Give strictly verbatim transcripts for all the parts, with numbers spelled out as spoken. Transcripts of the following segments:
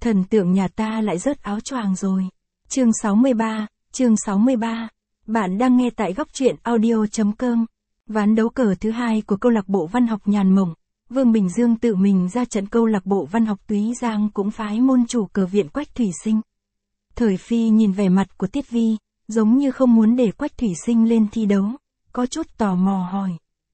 Thần tượng nhà ta lại rớt áo choàng rồi. Chương sáu mươi ba, chương sáu mươi ba. Bạn đang nghe tại góc truyện audio chấm com. Ván đấu cờ thứ hai của câu lạc bộ văn học Nhàn Mộng. Vương Bình Dương tự mình ra trận, câu lạc bộ văn học Túy Giang cũng phái môn chủ cờ viện Quách Thủy Sinh. Thời Phi nhìn vẻ mặt của Tiết Vi, giống như không muốn để Quách Thủy Sinh lên thi đấu, có chút tò mò hỏi.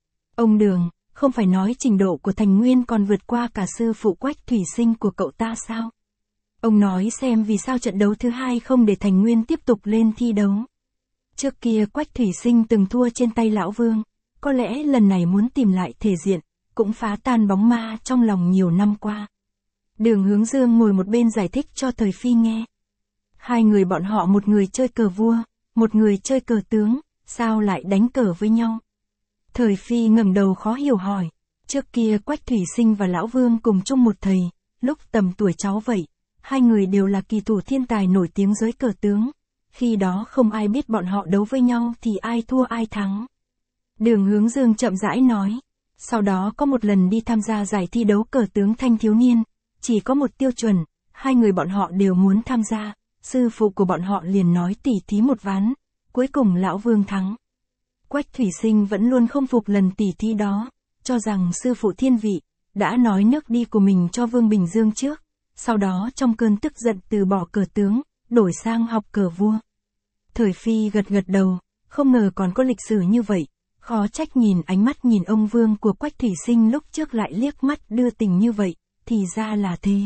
Ông Đường, không phải nói trình độ của Thành Nguyên còn vượt qua cả sư phụ Quách Thủy Sinh của cậu ta sao? Ông nói xem vì sao trận đấu thứ hai không để Thành Nguyên tiếp tục lên thi đấu. Trước kia Quách Thủy Sinh từng thua trên tay Lão Vương, có lẽ lần này muốn tìm lại thể diện, cũng phá tan bóng ma trong lòng nhiều năm qua. Đường Hướng Dương ngồi một bên giải thích cho Thời Phi nghe. Hai người bọn họ, một người chơi cờ vua, một người chơi cờ tướng, sao lại đánh cờ với nhau? Thời Phi ngẩng đầu khó hiểu hỏi. Trước kia Quách Thủy Sinh và Lão Vương cùng chung một thầy, lúc tầm tuổi cháu vậy, hai người đều là kỳ thủ thiên tài nổi tiếng giới cờ tướng. Khi đó không ai biết bọn họ đấu với nhau thì ai thua ai thắng. Đường Hướng Dương chậm rãi nói. Sau đó có một lần đi tham gia giải thi đấu cờ tướng thanh thiếu niên, chỉ có một tiêu chuẩn, hai người bọn họ đều muốn tham gia, sư phụ của bọn họ liền nói tỉ thí một ván, cuối cùng Lão Vương thắng. Quách Thủy Sinh vẫn luôn không phục lần tỉ thí đó, cho rằng sư phụ thiên vị, đã nói nước đi của mình cho Vương Bình Dương trước, sau đó trong cơn tức giận từ bỏ cờ tướng, đổi sang học cờ vua. Thời Phi gật gật đầu, không ngờ còn có lịch sử như vậy, khó trách nhìn ánh mắt nhìn ông Vương của Quách Thủy Sinh lúc trước lại liếc mắt đưa tình như vậy, thì ra là thế.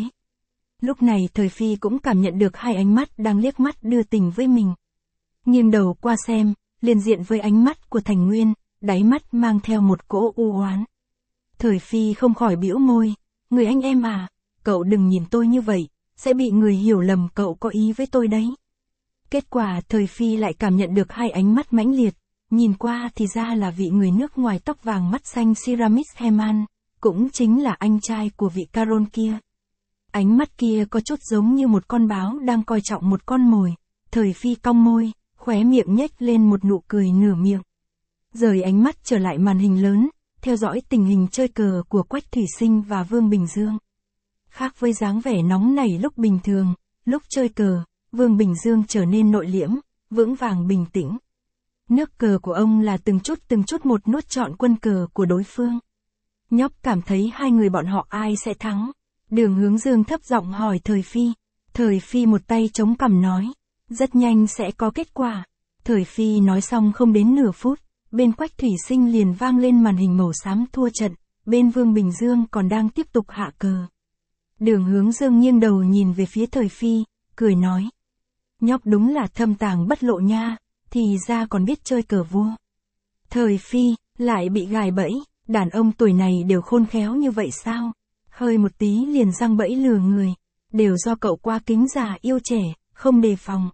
Lúc này Thời Phi cũng cảm nhận được hai ánh mắt đang liếc mắt đưa tình với mình. Nghiêng đầu qua xem, liền diện với ánh mắt của Thành Nguyên, đáy mắt mang theo một cỗ u oán. Thời Phi không khỏi bĩu môi, người anh em à, cậu đừng nhìn tôi như vậy, sẽ bị người hiểu lầm cậu có ý với tôi đấy. Kết quả Thời Phi lại cảm nhận được hai ánh mắt mãnh liệt, nhìn qua thì ra là vị người nước ngoài tóc vàng mắt xanh Siramis Heman, cũng chính là anh trai của vị Caron kia. Ánh mắt kia có chút giống như một con báo đang coi trọng một con mồi. Thời Phi cong môi, khóe miệng nhếch lên một nụ cười nửa miệng. Rời ánh mắt trở lại màn hình lớn, theo dõi tình hình chơi cờ của Quách Thủy Sinh và Vương Bình Dương. Khác với dáng vẻ nóng nảy lúc bình thường, lúc chơi cờ, Vương Bình Dương trở nên nội liễm, vững vàng bình tĩnh. Nước cờ của ông là từng chút từng chút một nuốt trọn quân cờ của đối phương. Nhóc cảm thấy hai người bọn họ ai sẽ thắng? Đường Hướng Dương thấp giọng hỏi Thời Phi. Thời Phi một tay chống cằm nói, rất nhanh sẽ có kết quả. Thời Phi nói xong không đến nửa phút, bên Quách Thủy Sinh liền vang lên màn hình màu xám thua trận, bên Vương Bình Dương còn đang tiếp tục hạ cờ. Đường Hướng Dương nghiêng đầu nhìn về phía Thời Phi, cười nói. Nhóc đúng là thâm tàng bất lộ nha, thì ra còn biết chơi cờ vua. Thời Phi, lại bị gài bẫy, đàn ông tuổi này đều khôn khéo như vậy sao? Hơi một tí liền răng bẫy lừa người, đều do cậu qua kính già yêu trẻ, không đề phòng.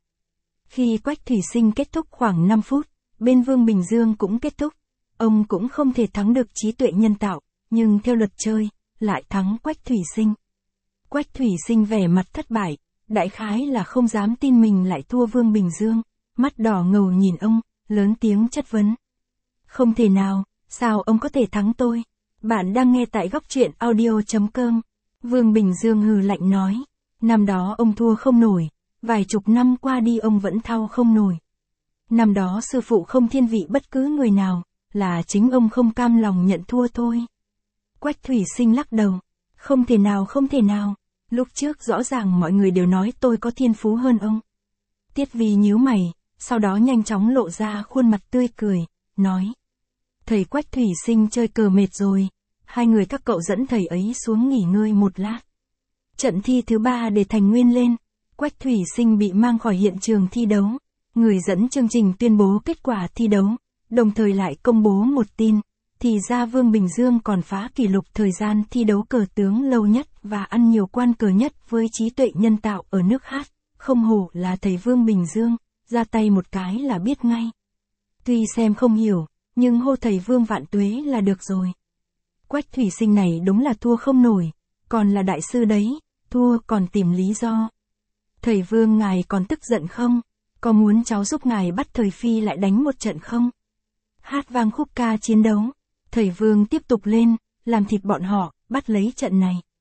Khi Quách Thủy Sinh kết thúc khoảng năm phút, bên Vương Bình Dương cũng kết thúc, ông cũng không thể thắng được trí tuệ nhân tạo, nhưng theo luật chơi, lại thắng Quách Thủy Sinh. Quách Thủy Sinh vẻ mặt thất bại, đại khái là không dám tin mình lại thua Vương Bình Dương, mắt đỏ ngầu nhìn ông, lớn tiếng chất vấn. Không thể nào, sao ông có thể thắng tôi? Bạn đang nghe tại góc truyện audio chấm com. Vương Bình Dương hừ lạnh nói, năm đó ông thua không nổi, vài chục năm qua đi ông vẫn thao không nổi. Năm đó sư phụ không thiên vị bất cứ người nào, là chính ông không cam lòng nhận thua thôi. Quách Thủy Sinh lắc đầu, không thể nào không thể nào, lúc trước rõ ràng mọi người đều nói tôi có thiên phú hơn ông. Tiết Vi nhíu mày, sau đó nhanh chóng lộ ra khuôn mặt tươi cười, nói. Thầy Quách Thủy Sinh chơi cờ mệt rồi, hai người các cậu dẫn thầy ấy xuống nghỉ ngơi một lát. Trận thi thứ ba để Thành Nguyên lên, Quách Thủy Sinh bị mang khỏi hiện trường thi đấu, người dẫn chương trình tuyên bố kết quả thi đấu, đồng thời lại công bố một tin, thì ra Vương Bình Dương còn phá kỷ lục thời gian thi đấu cờ tướng lâu nhất và ăn nhiều quan cờ nhất với trí tuệ nhân tạo ở nước Hát, không hổ là thầy Vương Bình Dương, ra tay một cái là biết ngay. Tuy xem không hiểu, nhưng hô thầy Vương vạn tuế là được rồi. Quách Thủy Sinh này đúng là thua không nổi, còn là đại sư đấy, thua còn tìm lý do. Thầy Vương ngài còn tức giận không? Có muốn cháu giúp ngài bắt Thời Phi lại đánh một trận không? Hát vang khúc ca chiến đấu, thầy Vương tiếp tục lên, làm thịt bọn họ, bắt lấy trận này.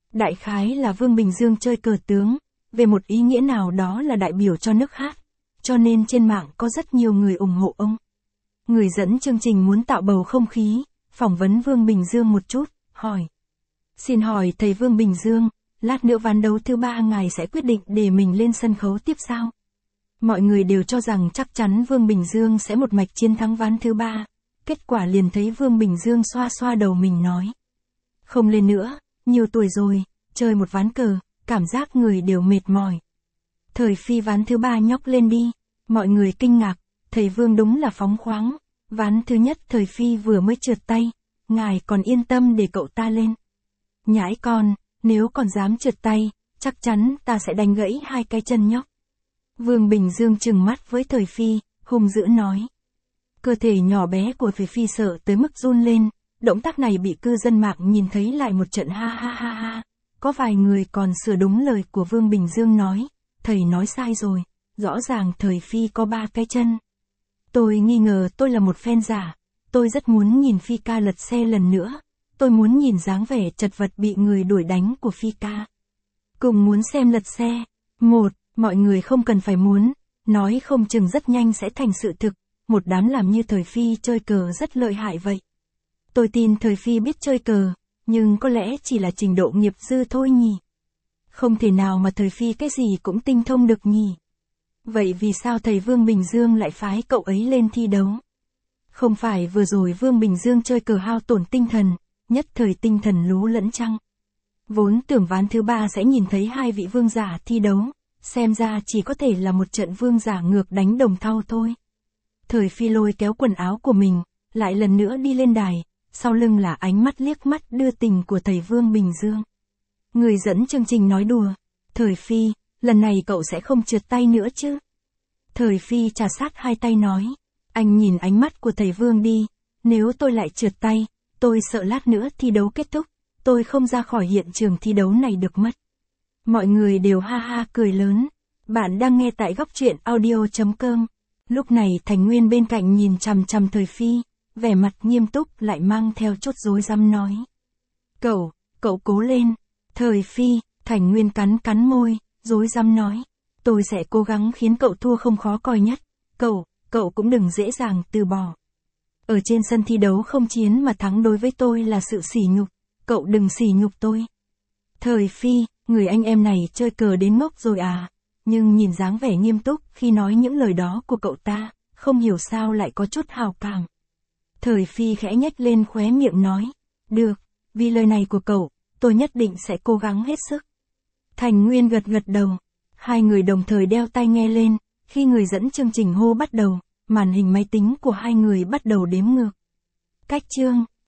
Đại khái là Vương Bình Dương chơi cờ tướng, về một ý nghĩa nào đó là đại biểu cho nước khác, cho nên trên mạng có rất nhiều người ủng hộ ông. Người dẫn chương trình muốn tạo bầu không khí, phỏng vấn Vương Bình Dương một chút, hỏi. Xin hỏi thầy Vương Bình Dương, lát nữa ván đấu thứ ba ngài sẽ quyết định để mình lên sân khấu tiếp sao? Mọi người đều cho rằng chắc chắn Vương Bình Dương sẽ một mạch chiến thắng ván thứ ba. Kết quả liền thấy Vương Bình Dương xoa xoa đầu mình nói. Không lên nữa, nhiều tuổi rồi, chơi một ván cờ, cảm giác người đều mệt mỏi. Thời Phi ván thứ ba nhóc lên đi, mọi người kinh ngạc, thầy Vương đúng là phóng khoáng. Ván thứ nhất Thời Phi vừa mới trượt tay, ngài còn yên tâm để cậu ta lên. Nhãi con, nếu còn dám trượt tay, chắc chắn ta sẽ đánh gãy hai cái chân nhóc. Vương Bình Dương trừng mắt với Thời Phi, hung dữ nói. Cơ thể nhỏ bé của Thời Phi sợ tới mức run lên, động tác này bị cư dân mạng nhìn thấy lại một trận ha ha ha ha. Có vài người còn sửa đúng lời của Vương Bình Dương nói, thầy nói sai rồi, rõ ràng Thời Phi có ba cái chân. Tôi nghi ngờ tôi là một fan giả, tôi rất muốn nhìn Phi ca lật xe lần nữa, tôi muốn nhìn dáng vẻ chật vật bị người đuổi đánh của Phi ca. Cùng muốn xem lật xe. Một, mọi người không cần phải muốn, nói không chừng rất nhanh sẽ thành sự thực, một đám làm như Thời Phi chơi cờ rất lợi hại vậy. Tôi tin Thời Phi biết chơi cờ, nhưng có lẽ chỉ là trình độ nghiệp dư thôi nhỉ. Không thể nào mà Thời Phi cái gì cũng tinh thông được nhỉ. Vậy vì sao thầy Vương Bình Dương lại phái cậu ấy lên thi đấu? Không phải vừa rồi Vương Bình Dương chơi cờ hao tổn tinh thần, nhất thời tinh thần lú lẫn chăng? Vốn tưởng ván thứ ba sẽ nhìn thấy hai vị vương giả thi đấu, xem ra chỉ có thể là một trận vương giả ngược đánh đồng thau thôi. Thời Phi lôi kéo quần áo của mình, lại lần nữa đi lên đài, sau lưng là ánh mắt liếc mắt đưa tình của thầy Vương Bình Dương. Người dẫn chương trình nói đùa, Thời Phi, lần này cậu sẽ không trượt tay nữa chứ? Thời Phi trà sát hai tay nói, anh nhìn ánh mắt của thầy Vương đi, nếu tôi lại trượt tay, tôi sợ lát nữa thi đấu kết thúc, tôi không ra khỏi hiện trường thi đấu này được mất. Mọi người đều ha ha cười lớn. Bạn đang nghe tại góc truyện audio chấm com. Lúc này Thành Nguyên bên cạnh nhìn chằm chằm Thời Phi, vẻ mặt nghiêm túc lại mang theo chút rối rắm nói. Cậu, cậu cố lên. Thời Phi, Thành Nguyên cắn cắn môi, rối rắm nói. Tôi sẽ cố gắng khiến cậu thua không khó coi nhất. Cậu, cậu cũng đừng dễ dàng từ bỏ. Ở trên sân thi đấu không chiến mà thắng đối với tôi là sự sỉ nhục. Cậu đừng sỉ nhục tôi. Thời Phi, người anh em này chơi cờ đến ngốc rồi à, nhưng nhìn dáng vẻ nghiêm túc khi nói những lời đó của cậu ta, không hiểu sao lại có chút hào cảm. Thời Phi khẽ nhếch lên khóe miệng nói, được, vì lời này của cậu, tôi nhất định sẽ cố gắng hết sức. Thành Nguyên gật gật đầu, hai người đồng thời đeo tai nghe lên, khi người dẫn chương trình hô bắt đầu, màn hình máy tính của hai người bắt đầu đếm ngược. Cách chương